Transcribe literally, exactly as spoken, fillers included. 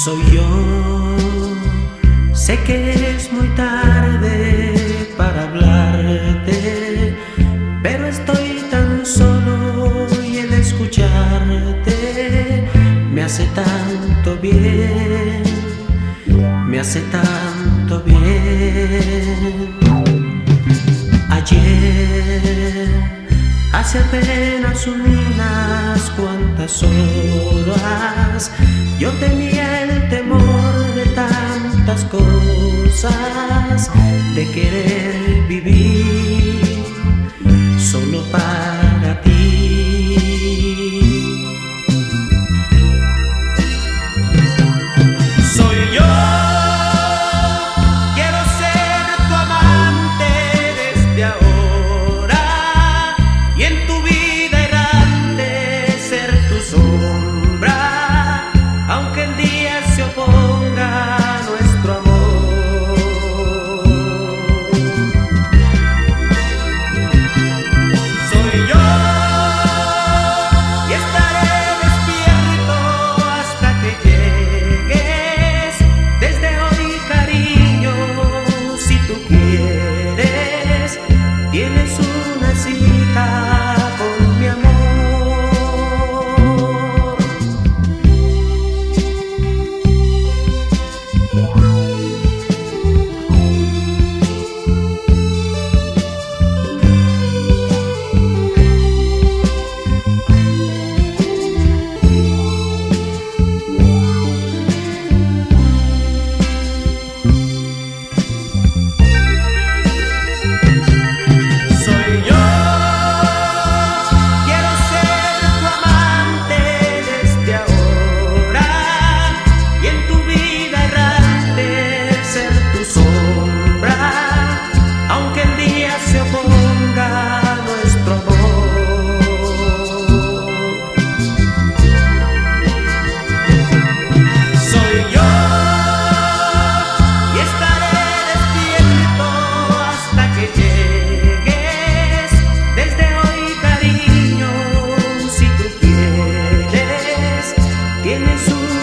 Soy yo, sé que es muy tarde para hablarte, pero estoy tan solo y el escucharte me hace tanto bien, me hace tanto bien. Ayer, hace apenas unas cuantas horas, yo tenía el temor de tantas cosas, de querer vivir solo para ti. Soy yo, quiero ser tu amante desde ahora, y en tu vida errante ser tu sombra, aunque el día se oponga a nuestro amor. Soy yo, y estaré despierto hasta que llegues. Desde hoy, cariño, si tú quieres, tienes una cita con mi amor. Soy yo, quiero ser tu amante desde ahora, y en tu vida errante ser tu sombra, aunque el día se oponga a nuestro amor. Soy yo, y estaré despierto hasta que llegues. Desde hoy, cariño, si tú quieres, tienes un